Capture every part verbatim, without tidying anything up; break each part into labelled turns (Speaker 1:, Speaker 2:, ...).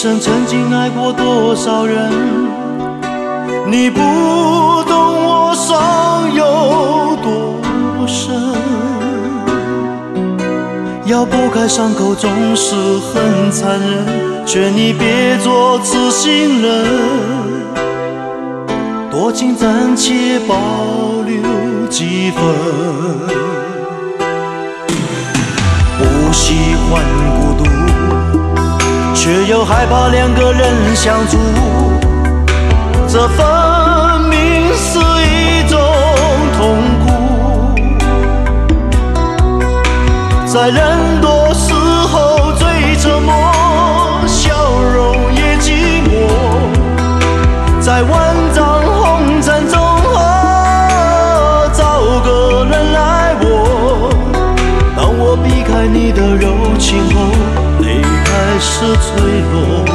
Speaker 1: 生曾经爱过多少人，你不懂我伤有多深。要拨开伤口总是很残忍，劝你别做痴心人，多情暂且保留几分。不喜欢孤独，却又害怕两个人相处，这分明是一种痛苦。在人多时候最沉默，笑容也寂寞。在万丈红尘中，找个人来握。当我避开你的柔情后，泪开始坠落。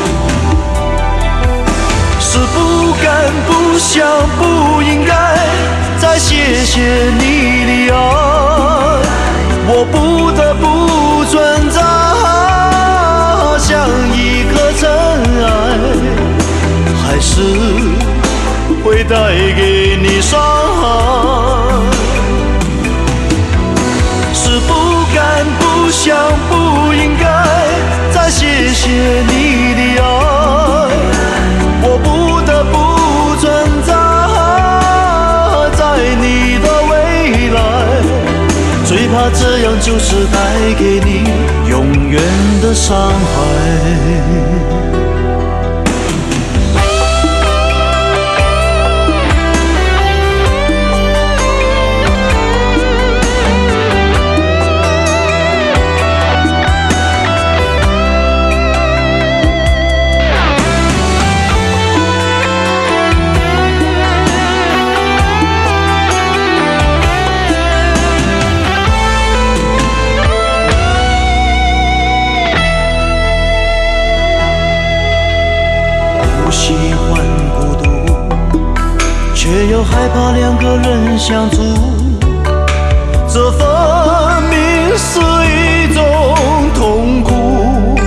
Speaker 1: 是不敢不想不应该再谢谢你的爱，我不得不存在，像一颗尘埃，还是会带给你伤害。是不敢不想不应该再谢谢你的爱，我不得不存在在你的未来，最怕这样就是带给你永远的伤害。却又害怕两个人相处，这分明是一种痛苦。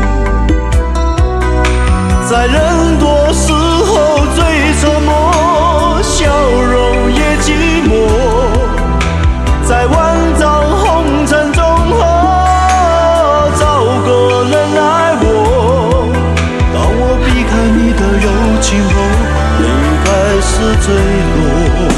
Speaker 1: 在人多时候最沉默，笑容也寂寞。在万丈红尘中，找个人来握。当我避开你的柔情后，开始坠落。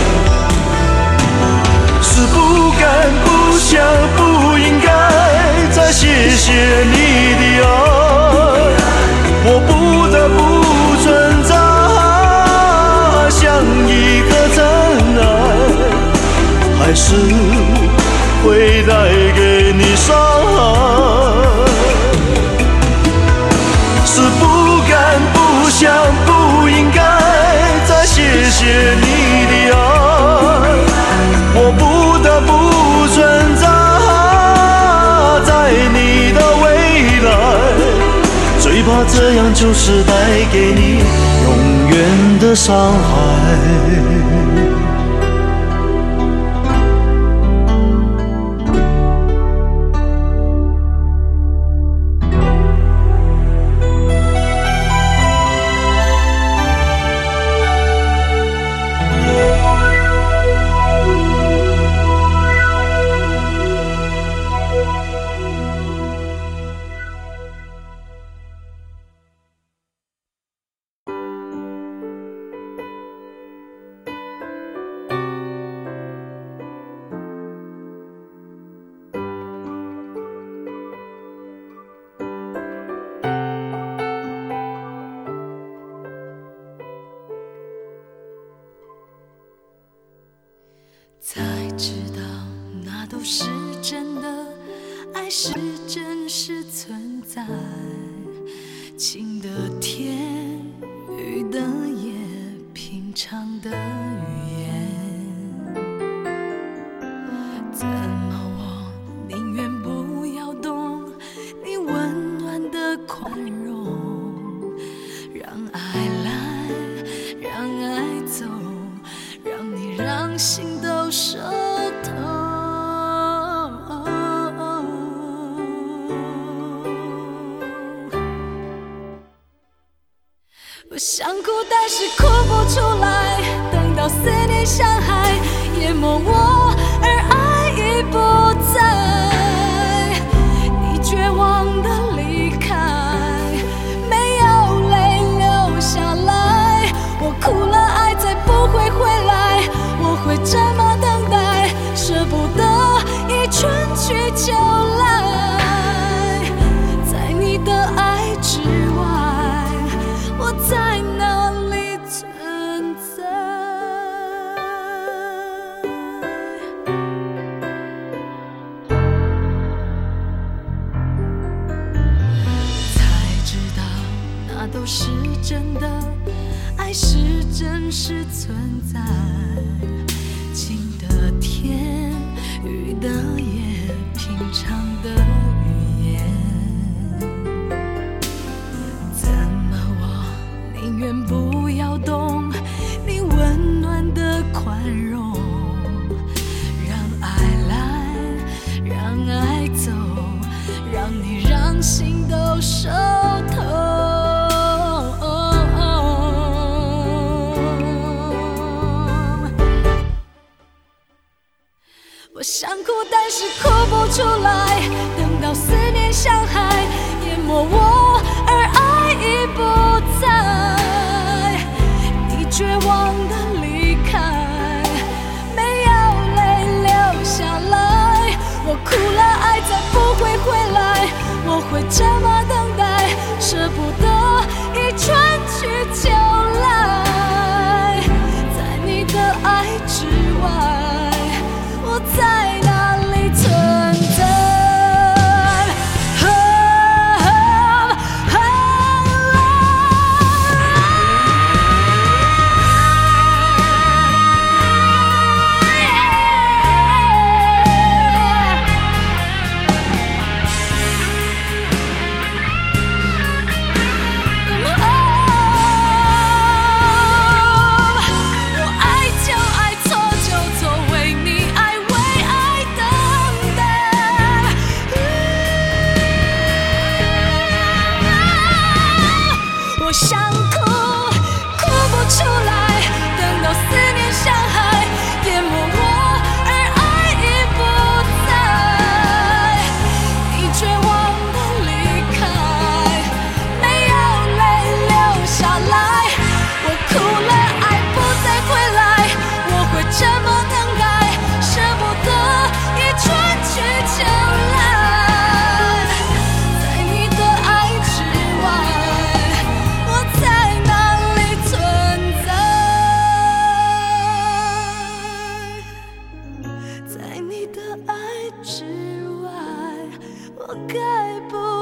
Speaker 1: 是不敢不想不应该再谢谢你的爱，我不得不存在，像一颗尘埃，还是会带给你伤害。是不敢不想不应该谢谢你的爱，我不得不存在在你的未来，最怕这样就是带给你永远的伤害。
Speaker 2: 才知道那都是真的，爱是真实存在，晴的天，雨的夜，平常的语言。怎么我宁愿不要懂你温暖的宽容，让爱来，让爱走，让你让心都受痛。 但是哭不出来，等到思念像海淹没我，而爱已不在。你绝望的离开，没有泪流下来。我哭了，爱再不会回来，我会这么等待，舍不得一春去秋来。在你的爱之外，我在哪里存在？才知道那都是真的，爱是真实存在。晴的天，雨的夜，平常的语言。怎么我宁愿不要懂你温暖的宽容，让爱来，让爱走，让你让心都熟透。我想哭，但是哭不出来，等到思念像海淹没我，而爱已不在。你绝望的离开，没有泪流下来。我哭了，爱再不会回来，我会这么等待，舍不得一春去秋来。在你的爱之外，我在哪里存在？在你的爱之外，我该不